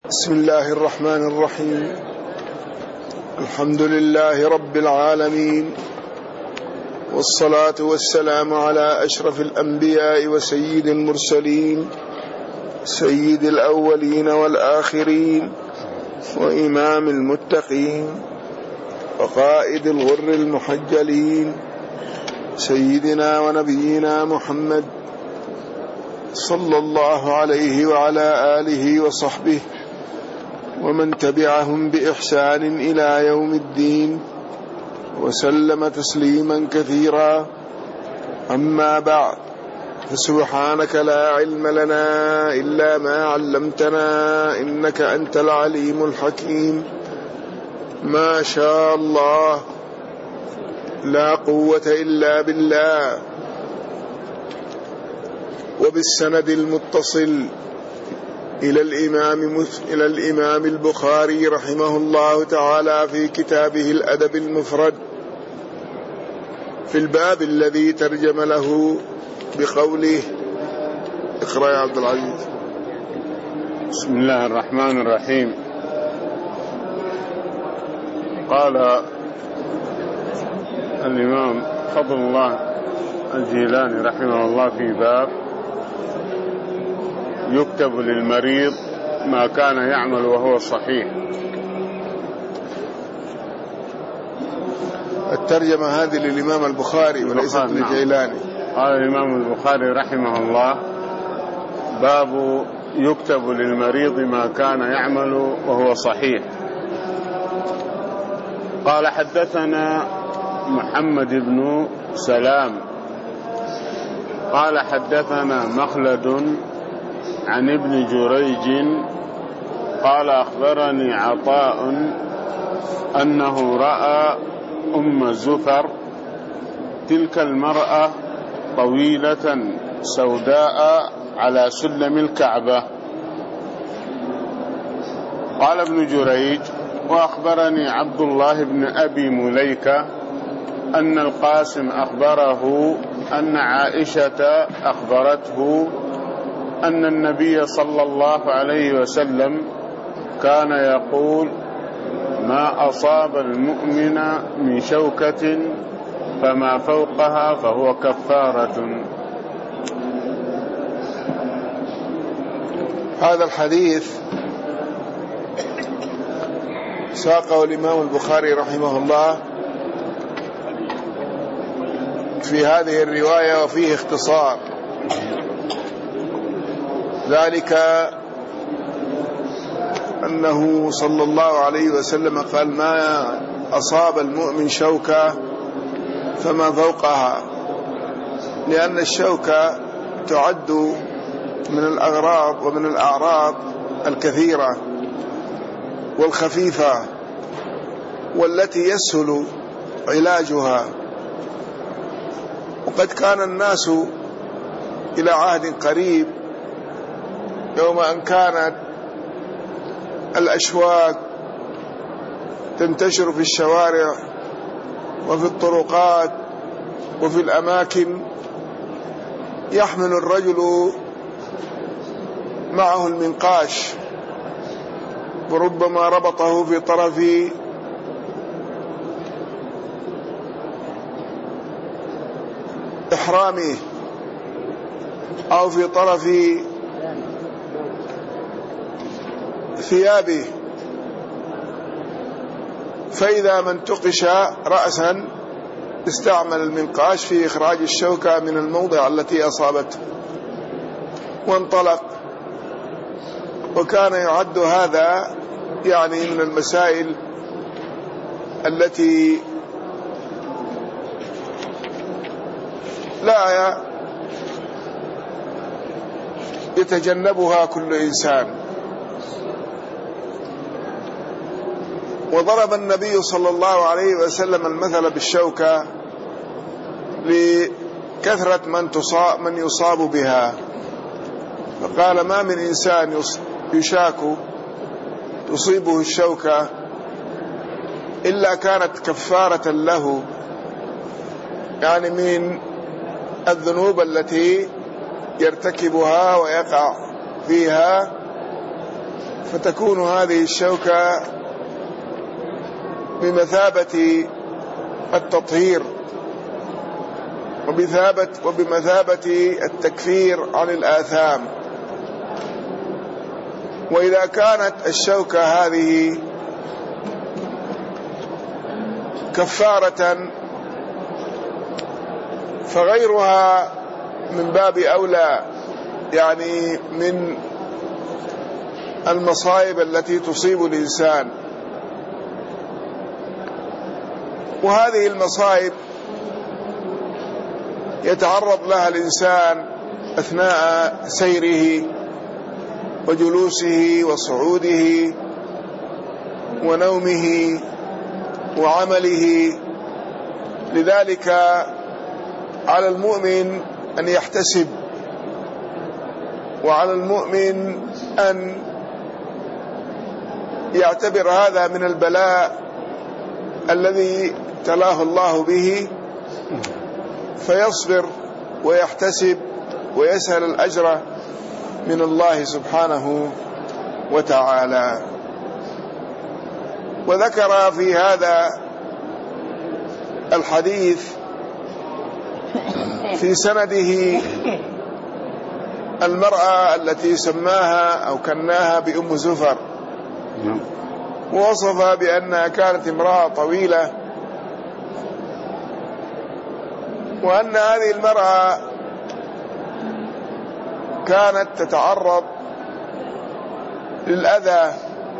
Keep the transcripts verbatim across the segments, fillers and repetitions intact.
بسم الله الرحمن الرحيم. الحمد لله رب العالمين، والصلاة والسلام على أشرف الأنبياء وسيد المرسلين، سيد الأولين والآخرين، وإمام المتقين، وقائد الغر المحجلين، سيدنا ونبينا محمد صلى الله عليه وعلى آله وصحبه ومن تبعهم بإحسان إلى يوم الدين، وسلم تسليما كثيرا. أما بعد، فسبحانك لا علم لنا إلا ما علمتنا إنك أنت العليم الحكيم. ما شاء الله، لا قوة إلا بالله. وبالسند المتصل إلى الإمام إلى الإمام البخاري رحمه الله تعالى في كتابه الأدب المفرد، في الباب الذي ترجم له بقوله. اقرأ يا عبد العزيز. بسم الله الرحمن الرحيم. قال الإمام فضل الله الجيلاني رحمه الله في باب يكتب للمريض ما كان يعمل وهو صحيح. الترجمة هذه للإمام البخاري وليست للجيلاني. قال الإمام البخاري رحمه الله: باب يكتب للمريض ما كان يعمل وهو صحيح. قال: حدثنا محمد بن سلام قال: حدثنا مخلد عن ابن جريج قال: أخبرني عطاء أنه رأى أم زفر، تلك المرأة طويلة سوداء على سلم الكعبة. قال ابن جريج: وأخبرني عبد الله بن أبي مليكة أن القاسم أخبره أن عائشة أخبرته أن النبي صلى الله عليه وسلم كان يقول: ما أصاب المؤمن من شوكة فما فوقها فهو كفارة. هذا الحديث ساقه الإمام البخاري رحمه الله في هذه الرواية وفيه اختصار، ذلك أنه صلى الله عليه وسلم قال: ما أصاب المؤمن شوكة فما فوقها، لأن الشوكة تعد من الأغراض ومن الأعراض الكثيرة والخفيفة والتي يسهل علاجها. وقد كان الناس إلى عهد قريب يوم أن كانت الأشواك تنتشر في الشوارع وفي الطرقات وفي الأماكن، يحمل الرجل معه المنقاش، وربما ربطه في طرف إحرامه أو في طرف ثيابه، فإذا من تقش رأسا استعمل المنقاش في إخراج الشوكة من الموضع التي أصابته وانطلق. وكان يعد هذا يعني من المسائل التي لا يتجنبها كل إنسان. وضرب النبي صلى الله عليه وسلم المثل بالشوكة لكثرة من تصاب من يصاب بها، فقال: ما من إنسان يشاك تصيبه الشوكة إلا كانت كفارة له، يعني من الذنوب التي يرتكبها ويقع فيها فتكون هذه الشوكة بمثابة التطهير وبمثابة, وبمثابة التكفير عن الآثام. وإذا كانت الشوكة هذه كفارة فغيرها من باب أولى، يعني من المصائب التي تصيب الإنسان. وهذه المصائب يتعرض لها الإنسان أثناء سيره وجلوسه وصعوده ونومه وعمله. لذلك على المؤمن أن يحتسب، وعلى المؤمن أن يعتبر هذا من البلاء الذي ابتلاه الله به، فيصبر ويحتسب ويسأل الأجر من الله سبحانه وتعالى. وذكر في هذا الحديث في سنده المرأة التي سماها أو كناها بأم زفر، ووصفها بأنها كانت امرأة طويلة، وأن هذه المرأة كانت تتعرض للأذى،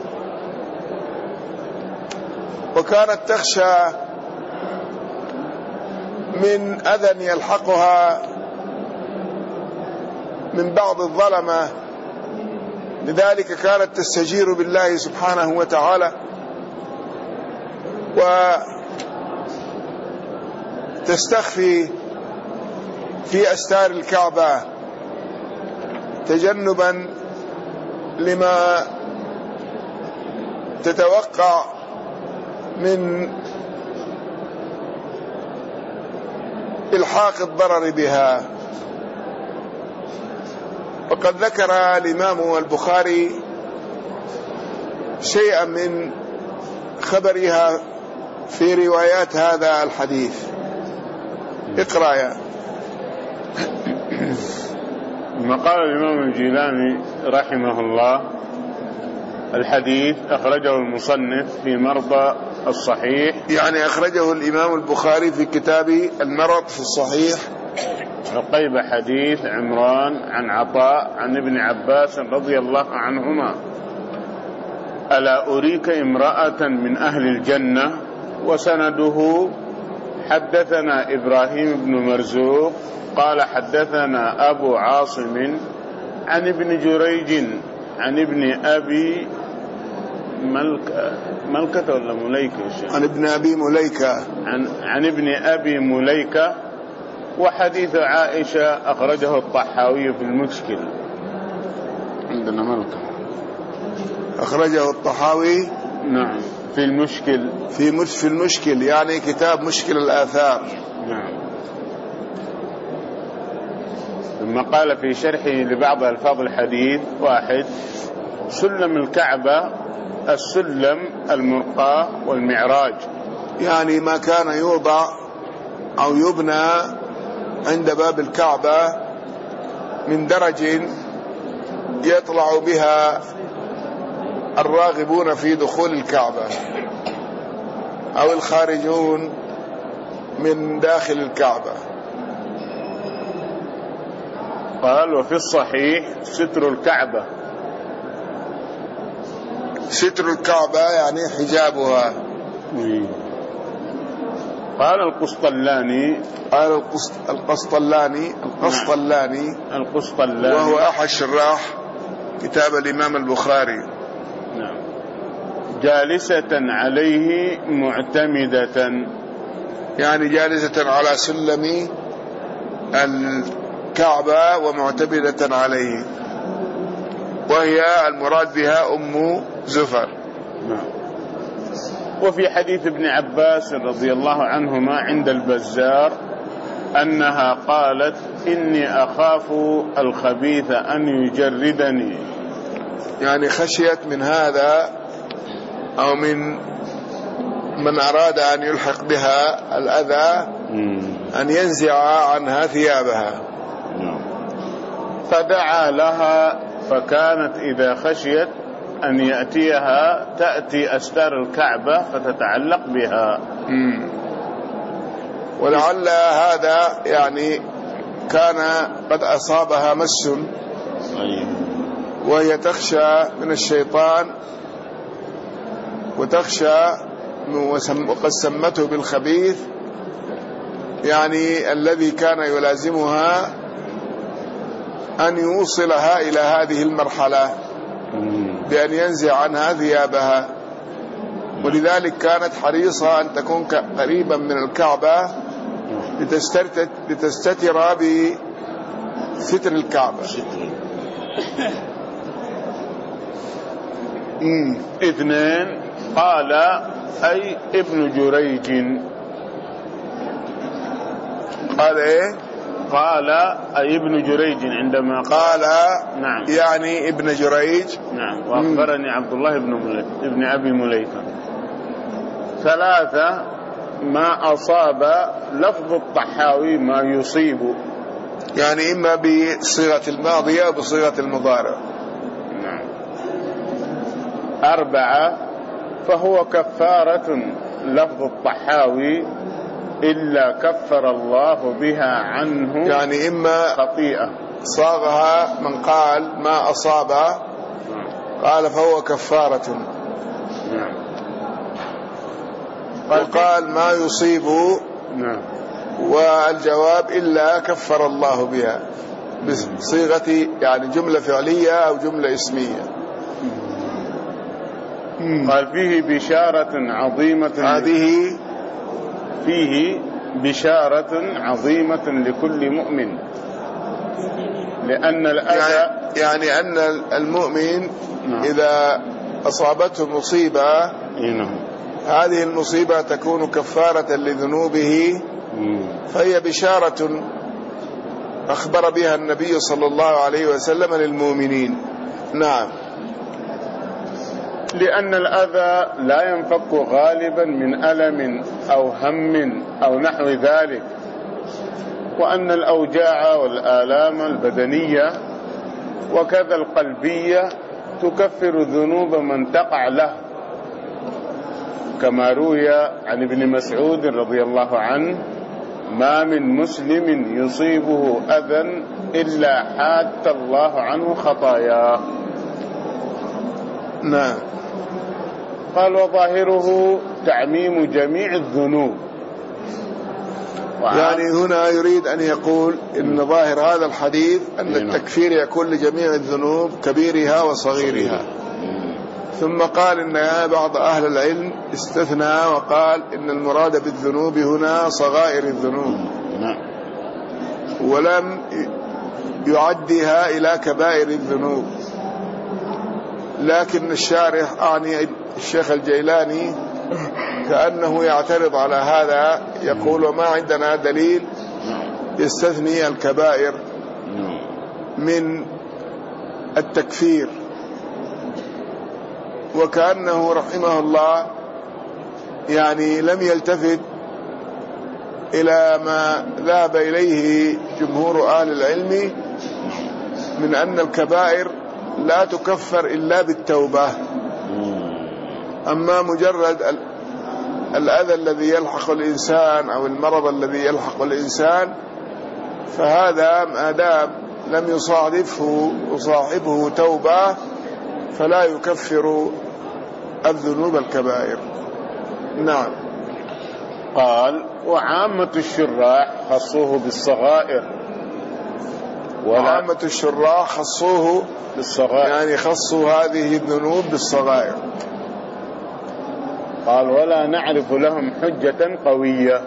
وكانت تخشى من أذى يلحقها من بعض الظلمة. لذلك كانت تستجير بالله سبحانه وتعالى وتستخفي في أستار الكعبة تجنبا لما تتوقع من إلحاق الضرر بها. وقد ذكر الإمام البخاري شيئا من خبرها في روايات هذا الحديث. اقرأ يا. ما قال الإمام الجيلاني رحمه الله: الحديث أخرجه المصنف في مرضى الصحيح، يعني أخرجه الإمام البخاري في كتاب المرض في الصحيح. عقيب حديث عمران عن عطاء عن ابن عباس رضي الله عنهما: ألا أريك امرأة من أهل الجنة. وسنده: حدثنا إبراهيم بن مرزوق قال حدثنا أبو عاصم عن ابن جريج عن ابن أبي ملكة ملكة ولا مليكة عن ابن أبي مليكة عن, عن ابن أبي مليكة. وحديث عائشة أخرجه الطحاوي في المشكل. عندنا ملكة أخرجه الطحاوي نعم في المشكل في مش في المشكل يعني كتاب مشكل الآثار. نعم. ثم قال في شرحه لبعض ألفاظ الحديث: واحد، سلم الكعبة السلم المرقى والمعراج، يعني ما كان يوضع أو يبنى عند باب الكعبة من درج يطلع بها الراغبون في دخول الكعبة أو الخارجون من داخل الكعبة. قال: وفي الصحيح ستر الكعبة. ستر الكعبة يعني حجابها. قال القسطلاني قال القسطلاني القسطلاني القسطلاني وهو أحد شراح كتاب الإمام البخاري. نعم. جالسة عليه معتمدة، يعني جالسة على سلم الكعبة ومعتمدة عليه، وهي المراد بها أم زفر. نعم. وفي حديث ابن عباس رضي الله عنهما عند البزار أنها قالت: إني أخاف الخبيث أن يجردني. يعني خشيت من هذا أو من من أراد أن يلحق بها الأذى أن ينزع عنها ثيابها، فدعا لها، فكانت إذا خشيت أن يأتيها تأتي أستار الكعبة فتتعلق بها. ولعل هذا يعني كان قد أصابها مس وهي تخشى من الشيطان وتخشى وقد سمته بالخبيث، يعني الذي كان يلازمها أن يوصلها إلى هذه المرحلة بأن ينزع عنها ثيابها، ولذلك كانت حريصة أن تكون قريبا من الكعبة لتستتر بستر الكعبة. اثنين، قال أي ابن جريج. قال إيه؟ قال أي ابن جريج عندما قال نعم يعني ابن جريج. نعم. وأخبرني عبد الله بن مليك ابن أبي مليكة. ثلاثة، ما أصاب لفظ الطحاوي ما يصيب، يعني إما بصيغة الماضية أو بصيغة المضارع. نعم. أربعة، فهو كفارة لفظ الطحاوي إلا كفر الله بها عنه، يعني إما خطيئة صاغها من قال ما أصاب قال فهو كفارة، وقال ما يصيب والجواب إلا كفر الله بها بصيغة يعني جملة فعلية أو جملة اسمية. قال فيه بشارة عظيمة، هذه فيه بشارة عظيمة لكل مؤمن، لأن الأذى يعني, يعني أن المؤمن إذا أصابته مصيبة هذه المصيبة تكون كفارة لذنوبه، فهي بشارة أخبر بها النبي صلى الله عليه وسلم للمؤمنين. نعم. لأن الأذى لا ينفك غالبا من ألم أو هم أو نحو ذلك، وأن الأوجاع والآلام البدنية وكذا القلبية تكفر ذنوب من تقع له، كما روي عن ابن مسعود رضي الله عنه: ما من مسلم يصيبه أذى إلا حات الله عنه خطاياه. نعم. قال وظاهره تعميم جميع الذنوب، يعني هنا يريد أن يقول إن ظاهر هذا الحديث أن التكفير يكون لجميع الذنوب كبيرها وصغيرها، ثم قال إن بعض أهل العلم استثنى وقال إن المراد بالذنوب هنا صغائر الذنوب ولم يعدها إلى كبائر الذنوب. لكن الشارح أعني الشيخ الجيلاني كأنه يعترض على هذا، يقول وما عندنا دليل يستثني الكبائر من التكفير، وكأنه رحمه الله يعني لم يلتفت إلى ما ذهب إليه جمهور أهل العلم من أن الكبائر لا تكفر إلا بالتوبة. أما مجرد الأذى الذي يلحق الإنسان أو المرض الذي يلحق الإنسان فهذا ما دام لم يصادفه يصاحبه توبة فلا يكفر الذنوب الكبائر. نعم. قال وعامة الشراح خصوه بالصغائر، وعامة الشراح خصوه بالصغائر يعني خصوا هذه الذنوب بالصغائر. قال ولا نعرف لهم حجة قوية،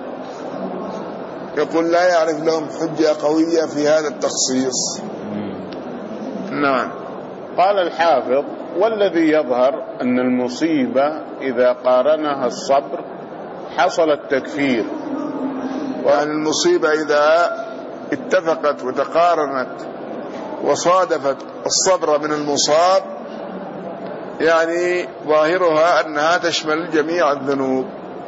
يقول لا يعرف لهم حجة قوية في هذا التخصيص. نعم. قال الحافظ والذي يظهر أن المصيبة إذا قارنها الصبر حصل التكفير، وأن المصيبة إذا اتفقت وتقارنت وصادفت الصبر من المصاب يعني ظاهرها أنها تشمل جميع الذنوب.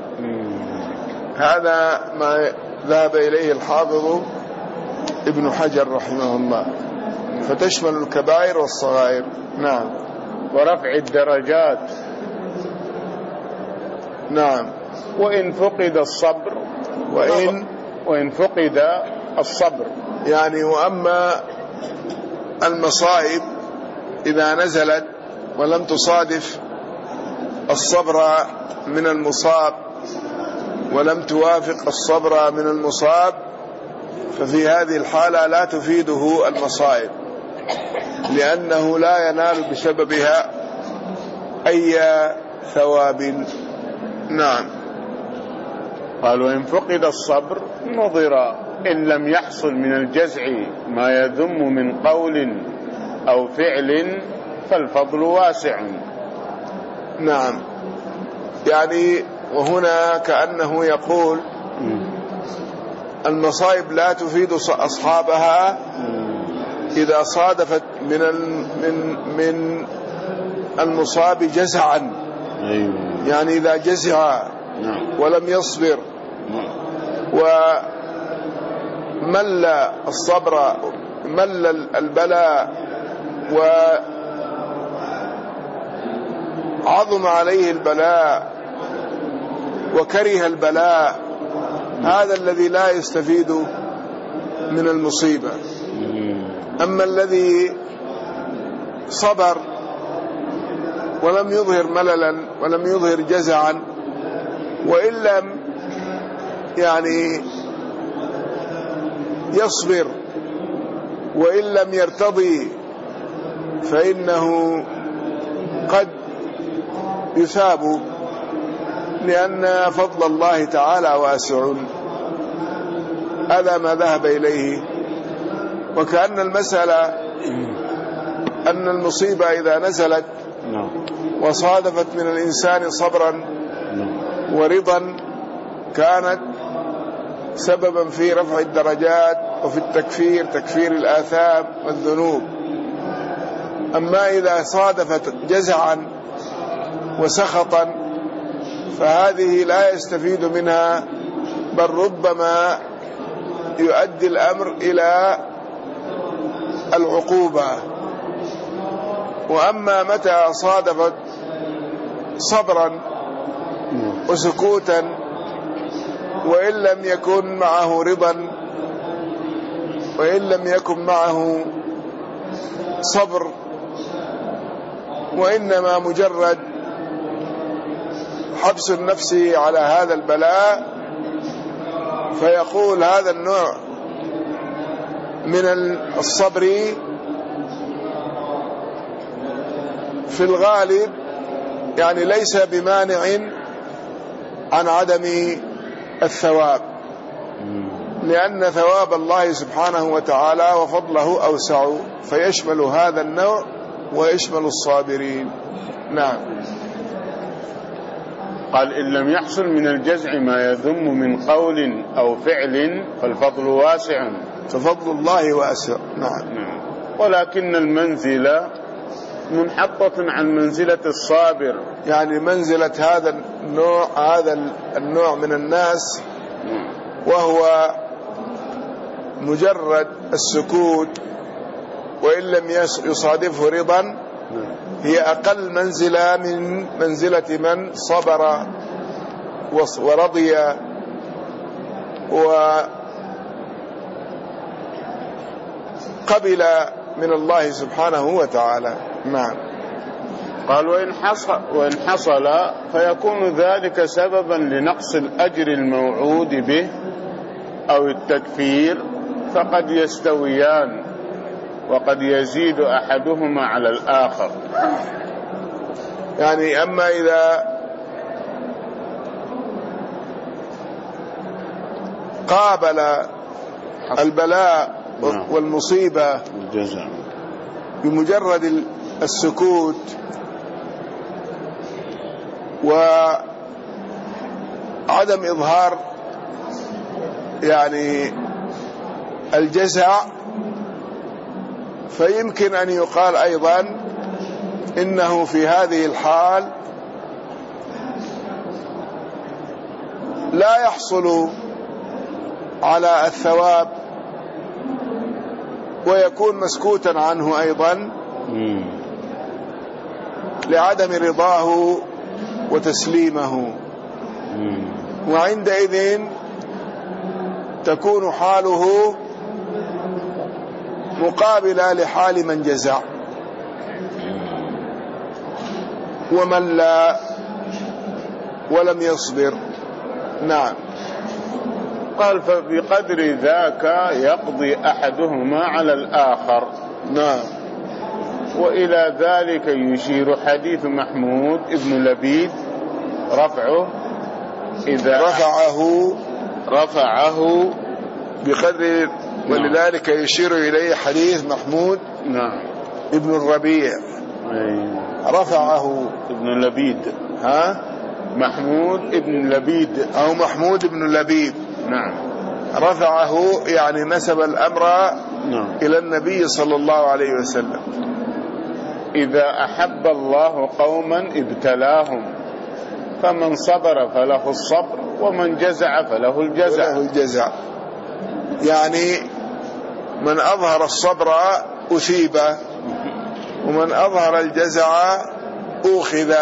هذا ما ذهب إليه الحافظ ابن حجر رحمه الله، فتشمل الكبائر والصغائر. نعم. ورفع الدرجات. نعم. وإن فقد الصبر وإن وإن فقد الصبر يعني وأما المصائب إذا نزلت ولم تصادف الصبر من المصاب ولم توافق الصبر من المصاب، ففي هذه الحالة لا تفيده المصائب، لأنه لا ينال بسببها أي ثواب. نعم. قال وإن فقد الصبر نظر إن لم يحصل من الجزع ما يذم من قول أو فعل فالفضل واسع. نعم. يعني وهنا كأنه يقول المصائب لا تفيد أصحابها إذا صادفت من من من المصاب جزعا، يعني إذا جزع ولم يصبر ومل الصبر مل البلاء وعظم عليه البلاء وكره البلاء، هذا الذي لا يستفيد من المصيبة. أما الذي صبر ولم يظهر مللا ولم يظهر جزعا، وإن لم يعني يصبر وإن لم يرتضي، فإنه قد يثاب، لأن فضل الله تعالى واسع. هذا ما ذهب إليه. وكأن المسألة أن المصيبة إذا نزلت وصادفت من الإنسان صبرا ورضا كانت سببا في رفع الدرجات وفي التكفير، تكفير الآثام والذنوب. أما إذا صادفت جزعا وسخطا فهذه لا يستفيد منها، بل ربما يؤدي الأمر إلى العقوبة. وأما متى صادفت صبرا وسكوتا وإن لم يكن معه رضا وإن لم يكن معه صبر، وإنما مجرد حبس النفس على هذا البلاء، فيقول هذا النوع من الصبر في الغالب يعني ليس بمانع عن عدم الثواب، لأن ثواب الله سبحانه وتعالى وفضله أوسع، فيشمل هذا النوع ويشمل الصابرين. نعم. قال إن لم يحصل من الجزع ما يذم من قول أو فعل فالفضل واسع. ففضل الله واسع. نعم. ولكن المنزلة منحطة عن منزلة الصابر، يعني منزلة هذا النوع هذا النوع من الناس وهو مجرد السكوت وإن لم يصادفه رضا هي أقل منزلة من منزلة من صبر ورضي وقبل من الله سبحانه وتعالى. نعم. قال وإن حصل, وإن حصل فيكون ذلك سببا لنقص الأجر الموعود به أو التكفير، فقد يستويان وقد يزيد أحدهما على الآخر. يعني أما إذا قابل البلاء والمصيبة بمجرد السكوت وعدم إظهار يعني الجزع، فيمكن أن يقال أيضا إنه في هذه الحال لا يحصل على الثواب ويكون مسكوتا عنه أيضا لعدم رضاه وتسليمه، وعندئذ تكون حاله مقابلة لحال من جزع ومن لا ولم يصبر. نعم. قال فبقدر ذاك يقضي أحدهما على الآخر. نعم. وإلى ذلك يشير حديث محمود ابن لبيد رفعه إذا رفعه رفعه بقدر، ولذلك يشير إليه حديث محمود نعم ابن الربيع رفعه ابن لبيد ها محمود ابن لبيد أو محمود ابن لبيد. نعم. رفعه يعني نسب الأمر نعم إلى النبي صلى الله عليه وسلم. إذا أحب الله قوما ابتلاهم فمن صبر فله الصبر ومن جزع فله الجزع. فله الجزع يعني من أظهر الصبر أثيب ومن أظهر الجزع أخذ.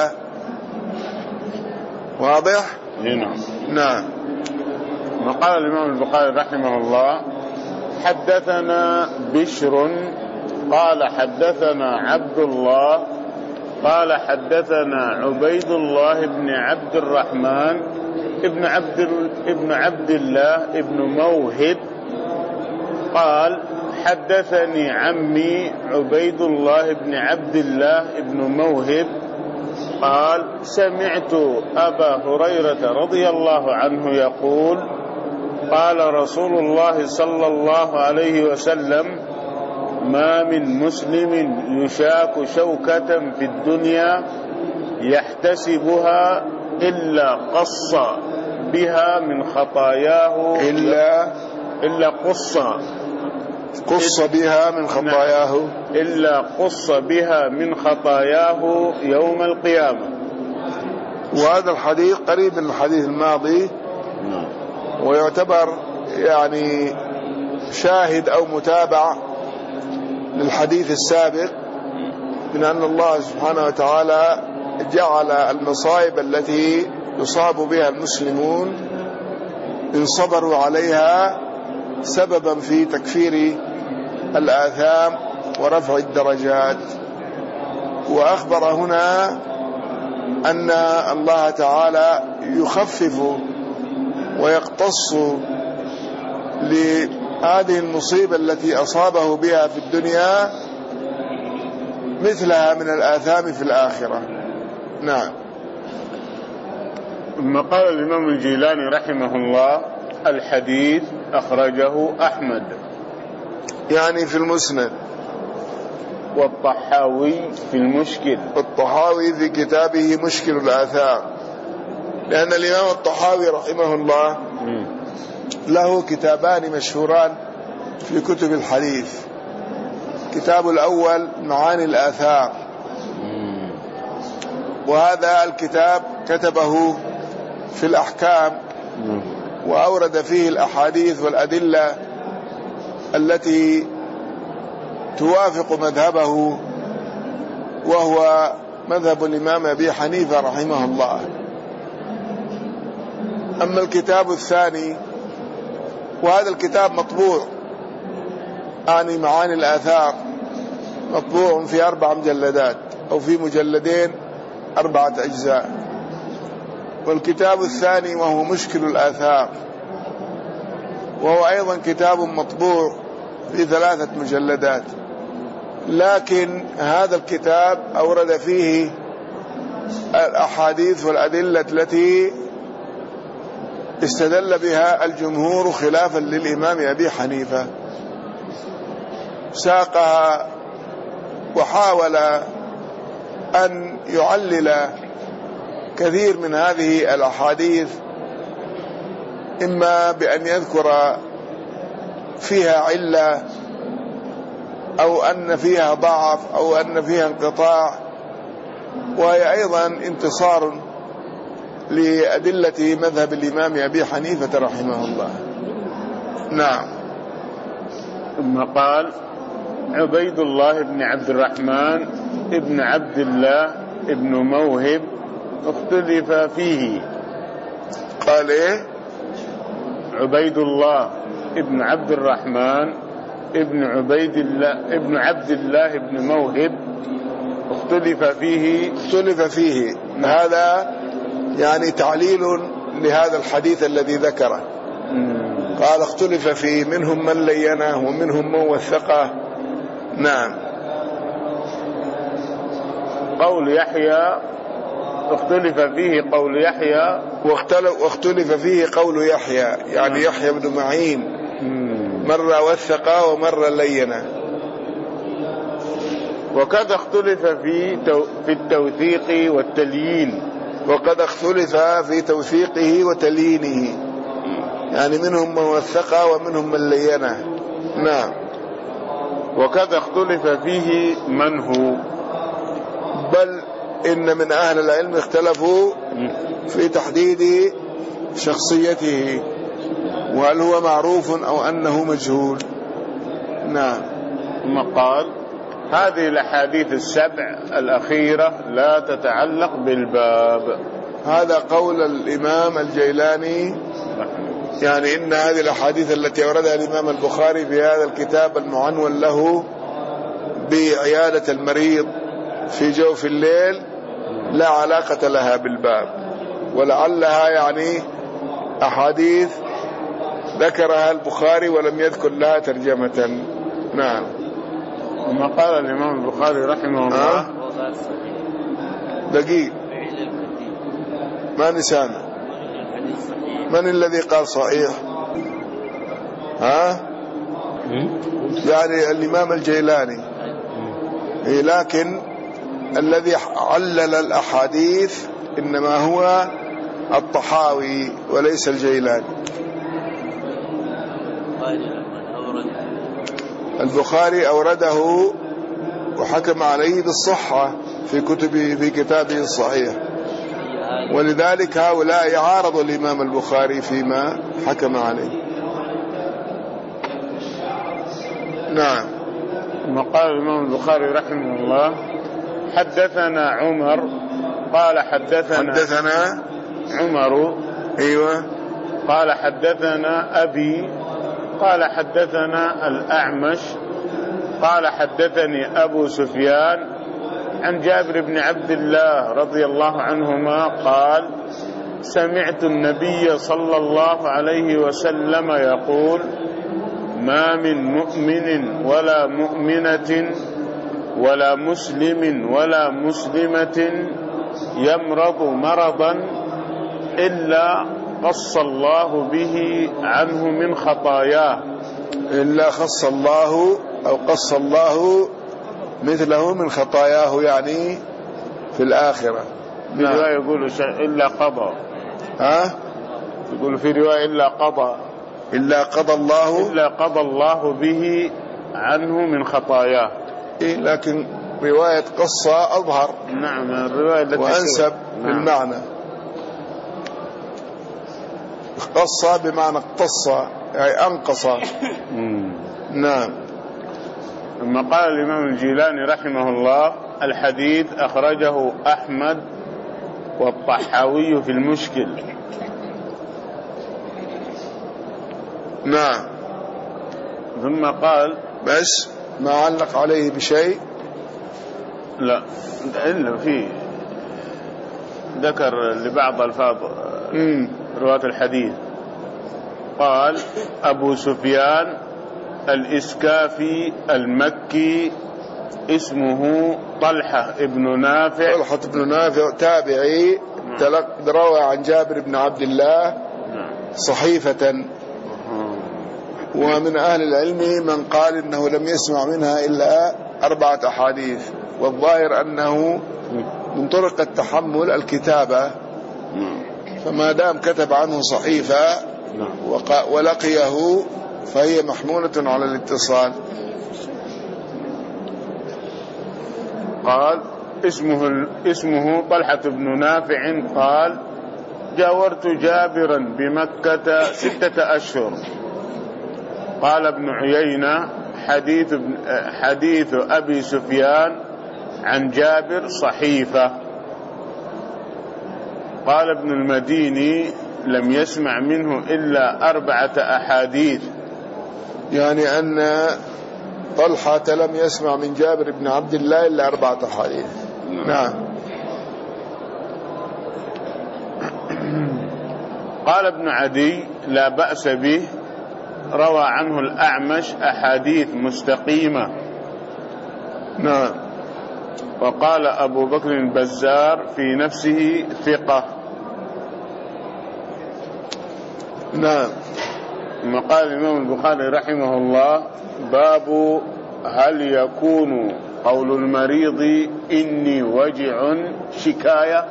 واضح؟ نعم. نعم. وقال الإمام البخاري رحمه الله حدثنا بشر قال حدثنا عبد الله قال حدثنا عبيد الله بن عبد الرحمن ابن عبد ابن عبد الله ابن موهب قال حدثني عمي عبيد الله بن عبد الله ابن موهب قال سمعت أبا هريرة رضي الله عنه يقول قال رسول الله صلى الله عليه وسلم ما من مسلم يشاك شوكة في الدنيا يحتسبها إلا قص بها من خطاياه إلا إلا قص قص بها من خطاياه إلا قص بها من خطاياه يوم القيامة. وهذا الحديث قريب من الحديث الماضي ويعتبر يعني شاهد أو متابع للحديث السابق من أن الله سبحانه وتعالى جعل المصائب التي يصاب بها المسلمون إن صبروا عليها سببا في تكفير الآثام ورفع الدرجات. وأخبر هنا أن الله تعالى يخفف ويقتص لهذه المصيبة التي أصابه بها في الدنيا مثلها من الآثام في الآخرة. نعم. ثم قال الإمام الجيلاني رحمه الله الحديث أخرجه أحمد يعني في المسند، والطحاوي في المشكل، والطحاوي في كتابه مشكل الآثام، لأن الإمام الطحاوي رحمه الله له كتابان مشهوران في كتب الحديث. كتاب الأول معاني الآثار، وهذا الكتاب كتبه في الأحكام وأورد فيه الأحاديث والأدلة التي توافق مذهبه وهو مذهب الإمام أبي حنيفة رحمه الله. أما الكتاب الثاني وهذا الكتاب مطبوع يعني معاني الآثار مطبوع في أربع مجلدات أو في مجلدين أربعة أجزاء، والكتاب الثاني وهو مشكل الآثار وهو أيضا كتاب مطبوع في ثلاثة مجلدات، لكن هذا الكتاب أورد فيه الأحاديث والأدلة التي استدل بها الجمهور خلافا للإمام أبي حنيفة، ساقها وحاول أن يعلل كثير من هذه الأحاديث، إما بأن يذكر فيها علة أو أن فيها ضعف أو أن فيها انقطاع وهي أيضا انتصار لأدلة مذهب الإمام أبي حنيفة رحمه الله. نعم. ثم قال عبيد الله بن عبد الرحمن ابن عبد الله ابن موهب اختلف فيه. قال إيه؟ عبيد الله ابن عبد الرحمن ابن عبيد الله ابن عبد الله ابن موهب اختلف فيه. اختلف فيه هذا يعني تعليل لهذا الحديث الذي ذكره. قال اختلف فيه، منهم من لينه ومنهم من وثقه. نعم. قول يحيى اختلف فيه قول يحيى واختلف, واختلف فيه قول يحيى، يعني يحيى بن معين مرة وثق ومرة لينه. وكذا اختلف في في التوثيق والتليين. وقد اختلف في توثيقه وتليينه، يعني منهم من وثق ومنهم من لينه. نعم. وكذا اختلف فيه من هو، بل إن من أهل العلم اختلفوا في تحديد شخصيته، وهل هو معروف أو أنه مجهول. نعم. ثم قال هذه الأحاديث السبع الأخيرة لا تتعلق بالباب. هذا قول الإمام الجيلاني، يعني إن هذه الأحاديث التي أوردها الإمام البخاري في هذا الكتاب المعنون له بعيادة المريض في جوف الليل لا علاقة لها بالباب، ولعلها يعني أحاديث ذكرها البخاري ولم يذكر لها ترجمة. نعم. وما قال الإمام البخاري رحمه الله دقيق ما نسانا من الذي قال صحيح؟ ها يعني الإمام الجيلاني، لكن الذي علل الأحاديث إنما هو الطحاوي وليس الجيلاني. البخاري أورده وحكم عليه بالصحة في كتبه في كتابه الصحيح، ولذلك هؤلاء عارضوا الإمام البخاري فيما حكم عليه. نعم. ثم قال الإمام البخاري رحمه الله حدثنا عمر قال حدثنا حدثنا عمر أيوة قال حدثنا أبي قال حدثنا الأعمش قال حدثني أبو سفيان عن جابر بن عبد الله رضي الله عنهما قال سمعت النبي صلى الله عليه وسلم يقول ما من مؤمن ولا مؤمنة ولا مسلم ولا مسلمة يمرض مرضا إلا قص الله به عنه من خطاياه إلا خص الله أو قص الله مثله من خطاياه، يعني في الآخرة. في رواية يقول إلا قضى، ها يقول في رواية إلا قضى إلا قضى الله إلا قضى الله به عنه من خطاياه. إيه لكن رواية قصة أظهر. نعم الرواية التي وأنسب نعم. بالمعنى قصة بمعنى اقتص يعني أنقص. نعم. ثم قال الإمام الجيلاني رحمه الله الحديث أخرجه أحمد والطحاوي في المشكل. نعم. ثم قال بس ما علق عليه بشيء؟ لا إلا فيه ذكر لبعض ألفاظ رواة الحديث. قال أبو سفيان الإسكافي المكي اسمه طلحة ابن نافع. طلحة ابن نافع تابعي روى عن جابر بن عبد الله صحيفة، ومن أهل العلم من قال إنه لم يسمع منها إلا أربعة أحاديث، والظاهر أنه من طرق التحمل الكتابة، فما دام كتب عنه صحيفة ولقيه فهي محمولة على الاتصال. قال اسمه, اسمه طلحة بن نافع قال جاورت جابرا بمكة ستة أشهر. قال ابن عيينة حديث, حديث أبي سفيان عن جابر صحيفة. قال ابن المديني لم يسمع منه إلا أربعة أحاديث، يعني أن طلحة لم يسمع من جابر بن عبد الله إلا أربعة أحاديث. نعم. قال ابن عدي لا بأس به، روى عنه الأعمش أحاديث مستقيمة. نعم. وقال أبو بكر البزار في نفسه ثقة. نعم. ثم قال الإمام البخاري رحمه الله باب هل يكون قول المريض إني وجع شكاية؟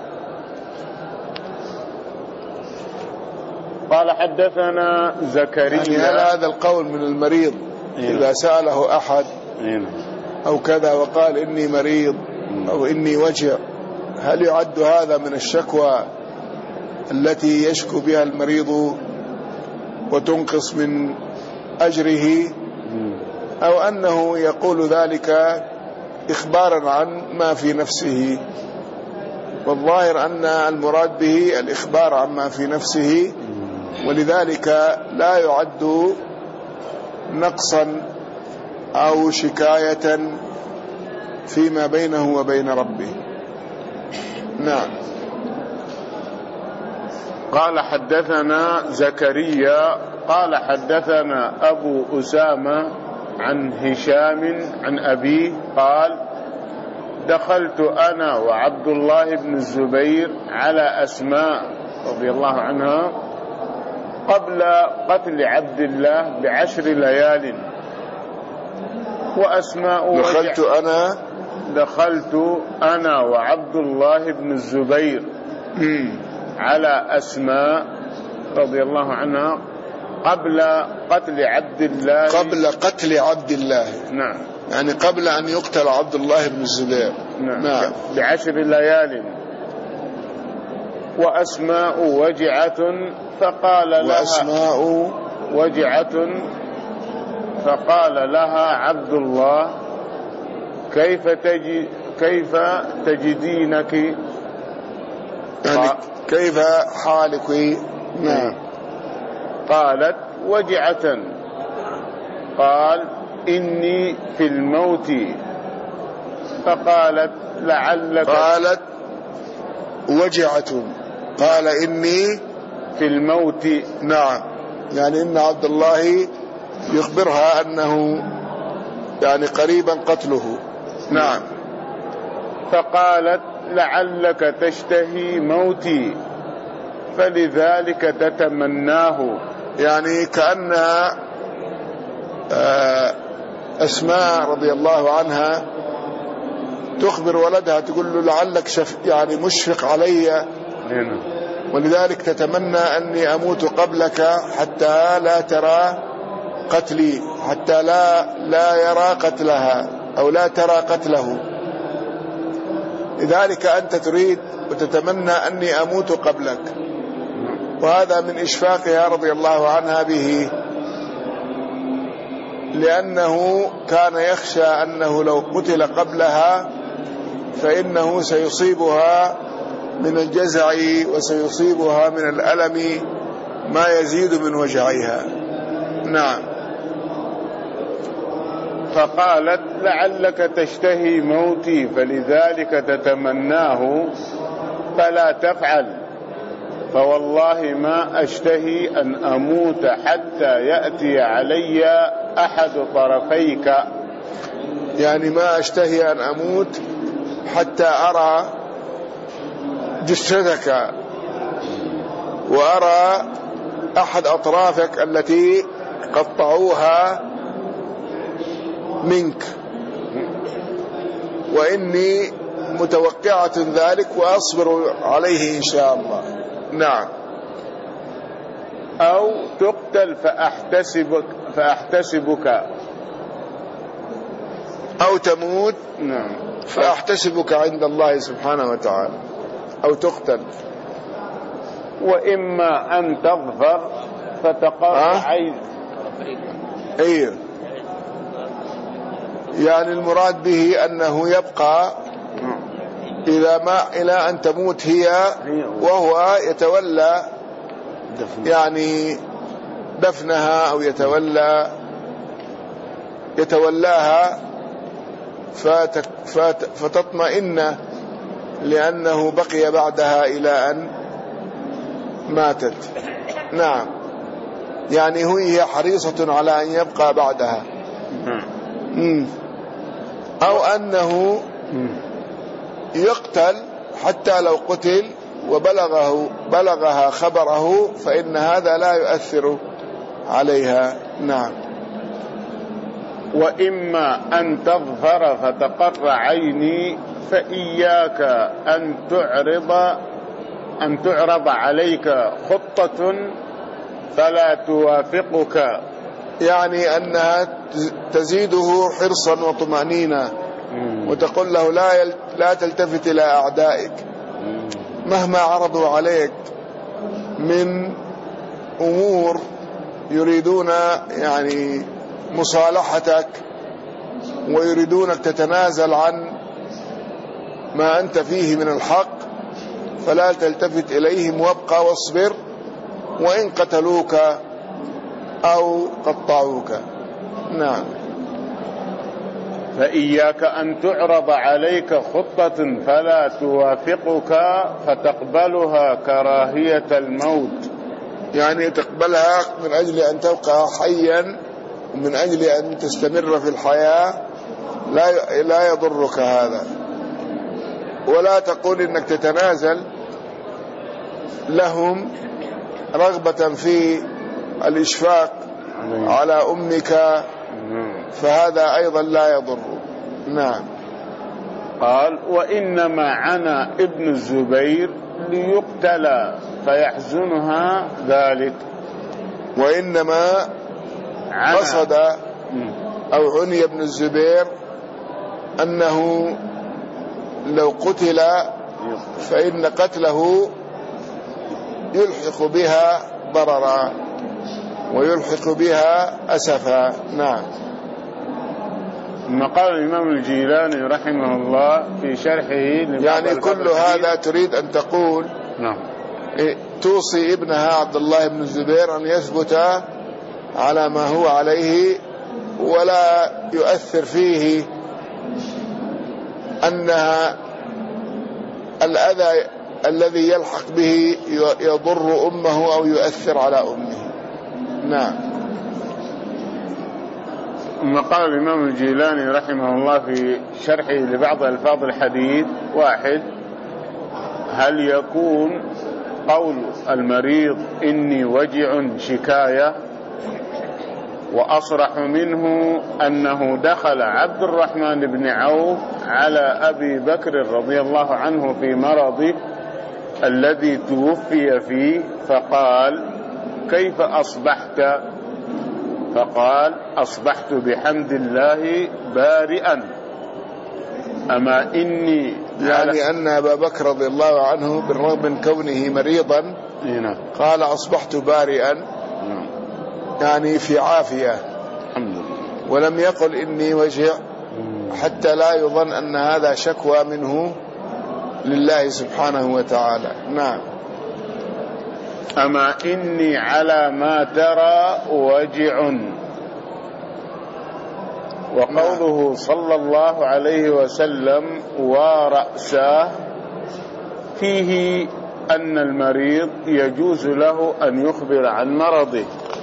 قال حدثنا زكريا. يعني هل هذا القول من المريض إذا سأله أحد أو كذا وقال إني مريض أو إني وجع، هل يعد هذا من الشكوى التي يشكو بها المريض وتنقص من أجره، أو أنه يقول ذلك إخبارا عن ما في نفسه؟ والظاهر أن المراد به الإخبار عما في نفسه، ولذلك لا يعد نقصا أو شكاية فيما بينه وبين ربه. نعم. قال حدثنا زكريا قال حدثنا أبو أسامة عن هشام عن أبيه قال دخلت أنا وعبد الله بن الزبير على أسماء رضي الله عنها قبل قتل عبد الله بعشر ليال. وأسماء دخلت أنا دخلت أنا وعبد الله بن الزبير على أسماء رضي الله عنها قبل قتل عبد الله قبل قتل عبد الله. نعم. يعني قبل أن يقتل عبد الله بن الزبير. نعم. نعم. بعشر ليال. وأسماء وجعة فقال لها وأسماء وجعة فقال لها عبد الله كيف تجي كيف تجدينك؟ يعني كيف حالك؟ نعم. قالت وجعة. قال إني في الموت. فقالت لعلك قالت وجعة. قال إني في الموت. نعم. يعني إن عبد الله يخبرها أنه يعني قريبا قتله. نعم. فقالت لعلك تشتهي موتي فلذلك تتمناه. يعني كأن أسماء رضي الله عنها تخبر ولدها تقول له لعلك شف يعني مشفق علي ولذلك تتمنى أني أموت قبلك حتى لا ترى قتلي، حتى لا لا يرى قتلها أو لا ترى قتله. لذلك أنت تريد وتتمنى أني أموت قبلك، وهذا من إشفاقها رضي الله عنها به، لأنه كان يخشى أنه لو قتل قبلها فإنه سيصيبها من الجزع وسيصيبها من الألم ما يزيد من وجعها. نعم. فقالت لعلك تشتهي موتي فلذلك تتمناه فلا تفعل، فوالله ما أشتهي أن أموت حتى يأتي علي أحد طرفيك. يعني ما أشتهي أن أموت حتى أرى جثتك وأرى أحد أطرافك التي قطعوها منك، وإني متوقعة ذلك وأصبر عليه إن شاء الله. نعم. أو تقتل فأحتسبك, فأحتسبك أو تموت نعم فأحتسبك عند الله سبحانه وتعالى أو تقتل. وإما أن تظفر فتقر عين. أيه يعني المراد به أنه يبقى إلى ما إلى أن تموت هي وهو يتولى يعني دفنها أو يتولى يتولاها فتطمئن لأنه بقي بعدها إلى أن ماتت. نعم يعني هي حريصة على أن يبقى بعدها. أو أنه يقتل حتى لو قتل وبلغه بلغها خبره فإن هذا لا يؤثر عليها. نعم. وإما أن تظفر فتقر عيني فإياك أن تعرض أن تعرض عليك خطة فلا توافقك، يعني أنها تزيده حرصا وطمأنينة وتقول له لا لا تلتفت إلى أعدائك مهما عرضوا عليك من أمور يريدون يعني مصالحتك ويريدونك تتنازل عن ما أنت فيه من الحق، فلا تلتفت إليهم وابقى واصبر وإن قتلوك أو قطعوك. نعم. فإياك أن تعرض عليك خطة فلا توافقك فتقبلها كراهية الموت، يعني تقبلها من أجل أن تبقى حيا ومن أجل أن تستمر في الحياة، لا لا يضرك هذا. ولا تقول إنك تتنازل لهم رغبة في الإشفاق على أمك، فهذا أيضا لا يضر. نعم. قال وإنما عنا ابن الزبير ليقتل فيحزنها ذلك. وإنما قصد أو عني ابن الزبير أنه لو قتل فإن قتله يلحق بها ضررا ويلحق بها أسفا. نعم. ثم قال الإمام الجيلاني رحمه الله في شرحه يعني كل هذا تريد أن تقول نعم توصي ابنها عبد الله بن الزبير أن يثبت على ما هو عليه ولا يؤثر فيه أنها الأذى الذي يلحق به يضر أمه أو يؤثر على أمه. نعم. ثم قال الإمام الجيلاني رحمه الله في شرحه لبعض ألفاظ الحديث: واحد، هل يكون قول المريض إني وجع شكاية؟ وأصرح منه أنه دخل عبد الرحمن بن عوف على أبي بكر رضي الله عنه في مرضه الذي توفي فيه فقال: كيف أصبحت؟ فقال: أصبحت بحمد الله بارئا. أما إني يعني أن أبا بكر رضي الله عنه بالرغم من كونه مريضا قال أصبحت بارئا، يعني في عافية، ولم يقل إني وجع حتى لا يظن أن هذا شكوى منه لله سبحانه وتعالى. نعم. أما إني على ما ترى وجع. وقوله صلى الله عليه وسلم ورأساه فيه أن المريض يجوز له أن يخبر عن مرضه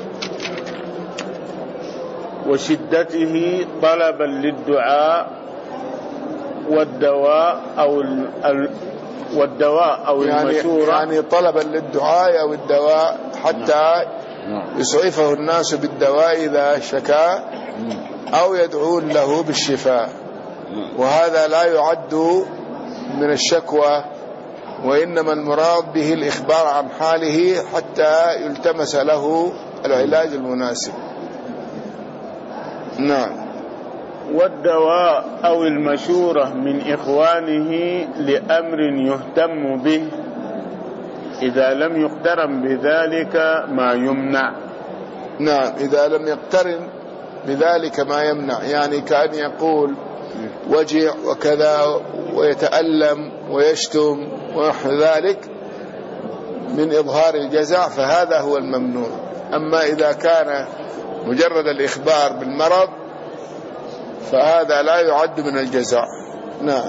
وشدته طلبا للدعاء والدواء أو ال والدواء أو المشورة، يعني طلبا للدعاء أو الدواء حتى يسعفه الناس بالدواء إذا شكا أو يدعون له بالشفاء، وهذا لا يعد من الشكوى، وإنما المراد به الإخبار عن حاله حتى يلتمس له العلاج المناسب. نعم. والدواء أو المشورة من إخوانه لأمر يهتم به إذا لم يقترن بذلك ما يمنع. نعم، إذا لم يقترن بذلك ما يمنع، يعني كأن يقول وجع وكذا ويتألم ويشتم ونحو ذلك من إظهار الجزع، فهذا هو الممنوع. أما إذا كان مجرد الإخبار بالمرض فهذا لا يعد من الجزع. نعم.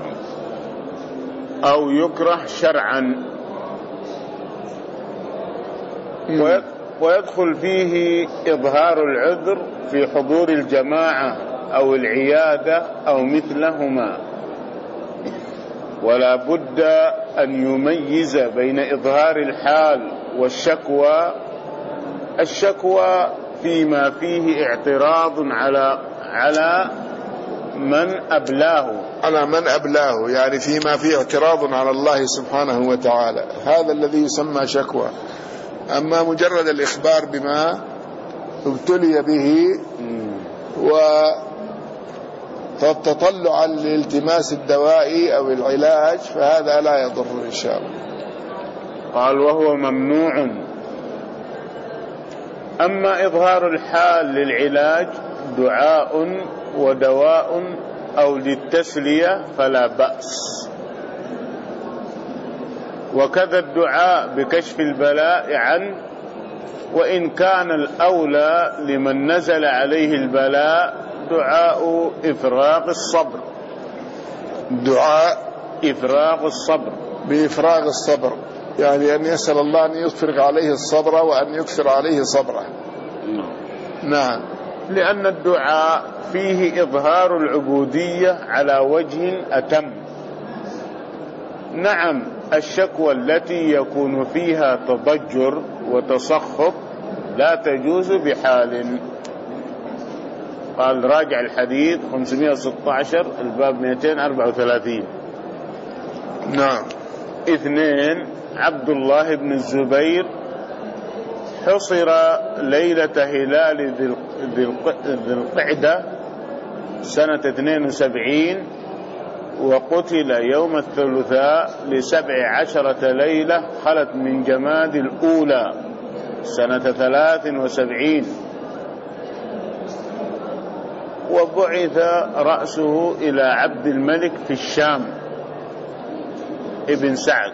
أو يكره شرعا. ويدخل فيه إظهار العذر في حضور الجماعة أو العيادة أو مثلهما، ولا بد أن يميز بين إظهار الحال والشكوى. الشكوى فيما فيه اعتراض على على من أبلاه على من أبلاه يعني فيما فيه اعتراض على الله سبحانه وتعالى، هذا الذي يسمى شكوى. أما مجرد الإخبار بما ابتلي به والتطلع لالتماس الدواء أو العلاج فهذا لا يضر إن شاء الله. قال وهو ممنوع. أما إظهار الحال للعلاج دعاء ودواء أو للتسلية فلا بأس، وكذا الدعاء بكشف البلاء عنه، وإن كان الأولى لمن نزل عليه البلاء دعاء إفراغ الصبر. دعاء إفراغ الصبر، بإفراغ الصبر يعني أن يسأل الله أن يفرغ عليه الصبر وأن يكثر عليه صبره. نعم، لأن الدعاء فيه إظهار العبودية على وجه أتم. نعم، الشكوى التي يكون فيها تضجر وتسخط لا تجوز بحال. قال راجع الحديث خمسمائة وستة عشر الباب مئتين وأربعة وثلاثين. نعم. اثنين، عبد الله بن الزبير حصر ليلة هلال ذي القعدة سنة اثنين وسبعين، وقتل يوم الثلاثاء لسبع عشرة ليلة خلت من جماد الأولى سنة ثلاث وسبعين، وبعث رأسه إلى عبد الملك في الشام ابن سعد.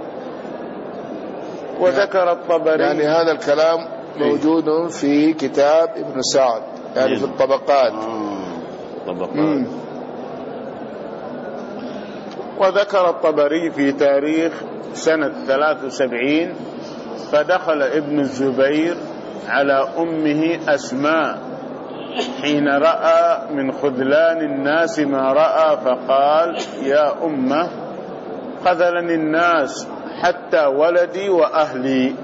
وذكر الطبري يعني هذا الكلام موجود في كتاب ابن سعد يعني في الطبقات. طبقات. وذكر الطبري في تاريخ سنة ثلاث وسبعين فدخل ابن الزبير على أمه أسماء حين رأى من خذلان الناس ما رأى، فقال يا أمه خذلني الناس حتى ولدي وأهلي،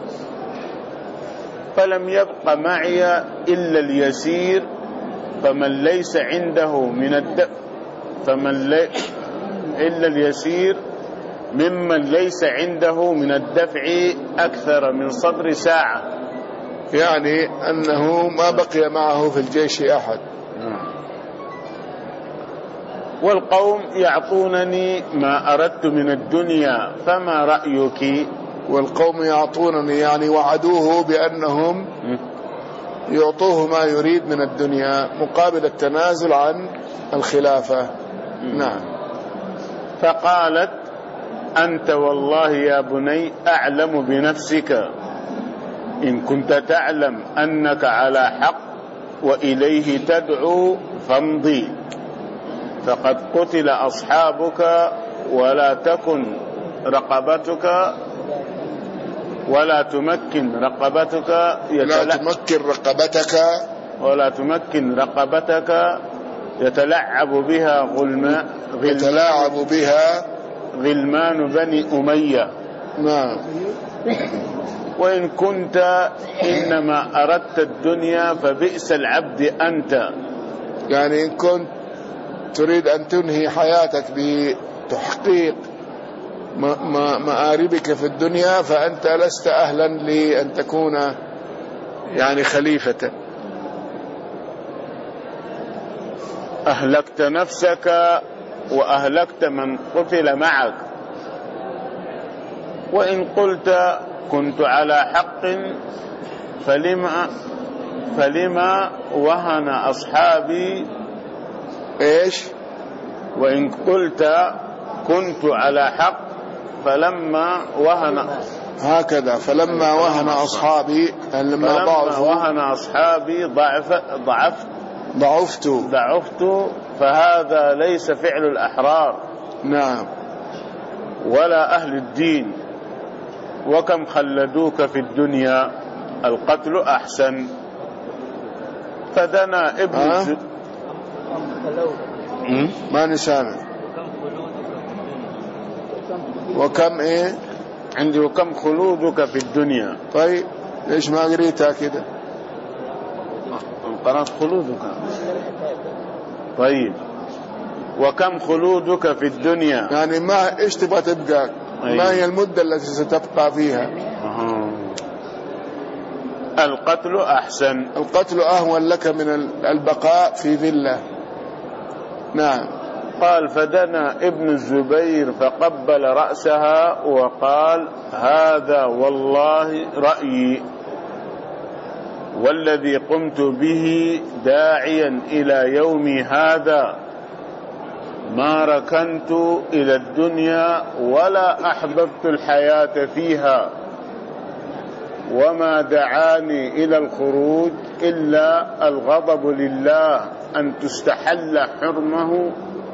فلم يبق معي إلا اليسير، فمن ليس عنده من الدفع فمن لي إلا اليسير ممن ليس عنده من الدفع أكثر من صبر ساعة. يعني أنه ما بقي معه في الجيش أحد. والقوم يعطونني ما أردت من الدنيا فما رأيك؟ والقوم يعطونني يعني وعدوه بأنهم يعطوه ما يريد من الدنيا مقابل التنازل عن الخلافة. نعم. فقالت أنت والله يا بني أعلم بنفسك، إن كنت تعلم أنك على حق وإليه تدعو فامضي، فقد قتل أصحابك ولا تكن رقبتك ولا تمكن رقبتك لا تمكن رقبتك ولا تمكن رقبتك يتلعب بها غلما يتلاعب بها غلمان بني أمية. نعم. وإن كنت إنما أردت الدنيا فبئس العبد أنت، يعني إن كنت تريد أن تنهي حياتك بتحقيق مآربك في الدنيا فأنت لست أهلا لأن تكون يعني خليفة. أهلكت نفسك وأهلكت من قتل معك. وإن قلت كنت على حق فلما فلما وهن أصحابي إيش؟ وإن قلت كنت على حق فلما وهن هكذا فلما وهن أصحابي لما فلما وهن أصحابي ضعف ضعفت ضعفت ضعفت فهذا ليس فعل الأحرار نعم ولا أهل الدين. وكم خلدوك في الدنيا القتل أحسن. فدنا ابن أه؟ الزب ما نسامع. وكم إيه عندي وكم خلودك في الدنيا. طيب ليش ما قريتها كده؟ قرأت خلودك. طيب وكم خلودك في الدنيا يعني ما إيش تبغى تبقى؟ أيه. ما هي المدة التي ستبقى فيها؟ أه. القتل أحسن. القتل أهون لك من البقاء في ذلة. نعم. قال فدنا ابن الزبير فقبل رأسها وقال هذا والله رأيي والذي قمت به داعيا إلى يومي هذا ما ركنت إلى الدنيا ولا أحببت الحياة فيها وما دعاني إلى الخروج إلا الغضب لله أن تستحل حرمه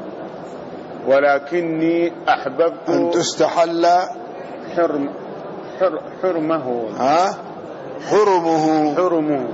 ولكني أحببت أن تستحل حرم حر حرمه ها حرمه حرمه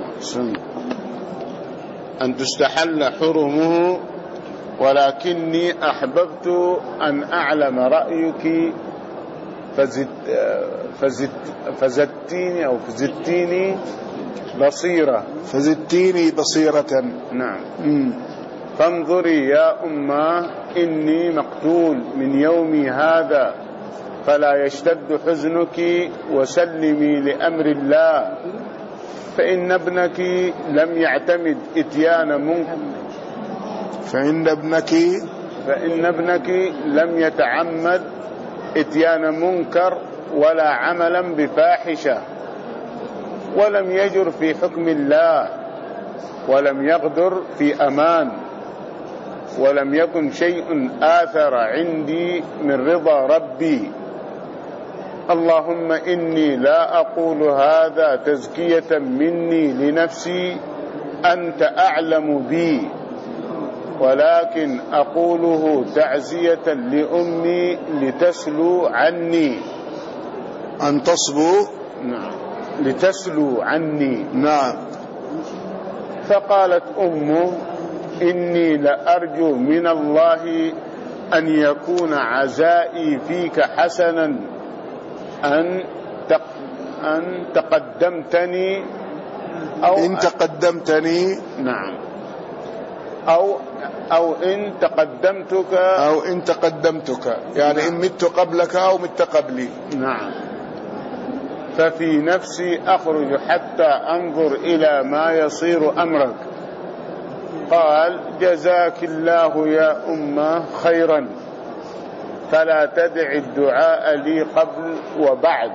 أن تستحل حرمه ولكني أحببت أن أعلم رأيك فزت فزت فزتيني أو فزتيني بصيرة فزدتيني بصيرة. نعم. مم. فانظري يا أمه إني مقتول من يومي هذا فلا يشتد حزنك وسلمي لأمر الله فإن ابنك لم يعتمد إتيان منكر فإن ابنك فإن ابنك لم يتعمد إتيان منكر ولا عملا بفاحشة ولم يجر في حكم الله ولم يغدر في أمان ولم يكن شيء آثر عندي من رضا ربي. اللهم إني لا أقول هذا تزكية مني لنفسي أنت أعلم بي ولكن أقوله تعزية لأمي لتسلو عني. أن تصبو. نعم. لتسلو عني. نعم. فقالت أمه إني لأرجو من الله أن يكون عزائي فيك حسنا أن أن تقدمتني أو إن تقدمتني. نعم. أو أو إن تقدمتك أو إن تقدمتك يعني نعم. إن مت قبلك أو مت قبلي. نعم. ففي نفسي أخرج حتى أنظر إلى ما يصير أمرك. قال جزاك الله يا أمه خيرا فلا تدع الدعاء لي قبل وبعد.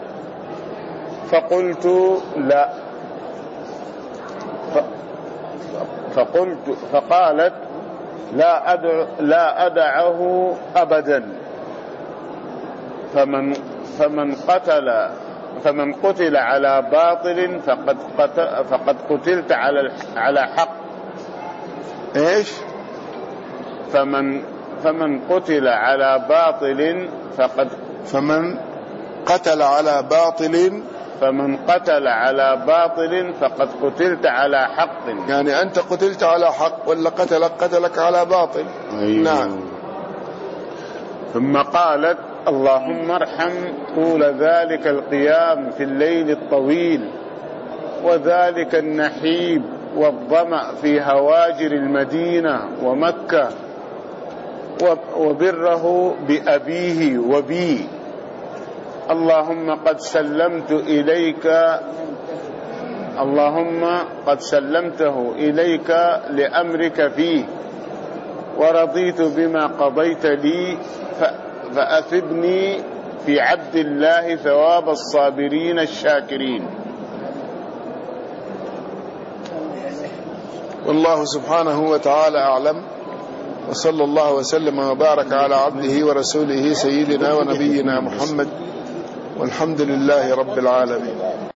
فقلت لا فقلت فقالت لا أدع لا أدعه أبدا. فمن فمن قتل فمن قتل على باطل فقد قتل فقد قتلت على على حق. ايش؟ فمن فمن قتل على باطل فقد فمن قتل على باطل فمن قتل على باطل فقد قتلت على حق. يعني أنت قتلت على حق ولا قتلك قتلك على باطل. أيوه. نعم. ثم قالت اللهم ارحم طول ذلك القيام في الليل الطويل وذلك النحيب والظمأ في هواجر المدينة ومكة وبره بأبيه وبي. اللهم قد سلمت إليك اللهم قد سلمته إليك لأمرك فيه ورضيت بما قضيت لي فأثبني في عبد الله ثواب الصابرين الشاكرين. والله سبحانه وتعالى أعلم، وصلى الله وسلم وبارك على عبده ورسوله سيدنا ونبينا محمد، والحمد لله رب العالمين.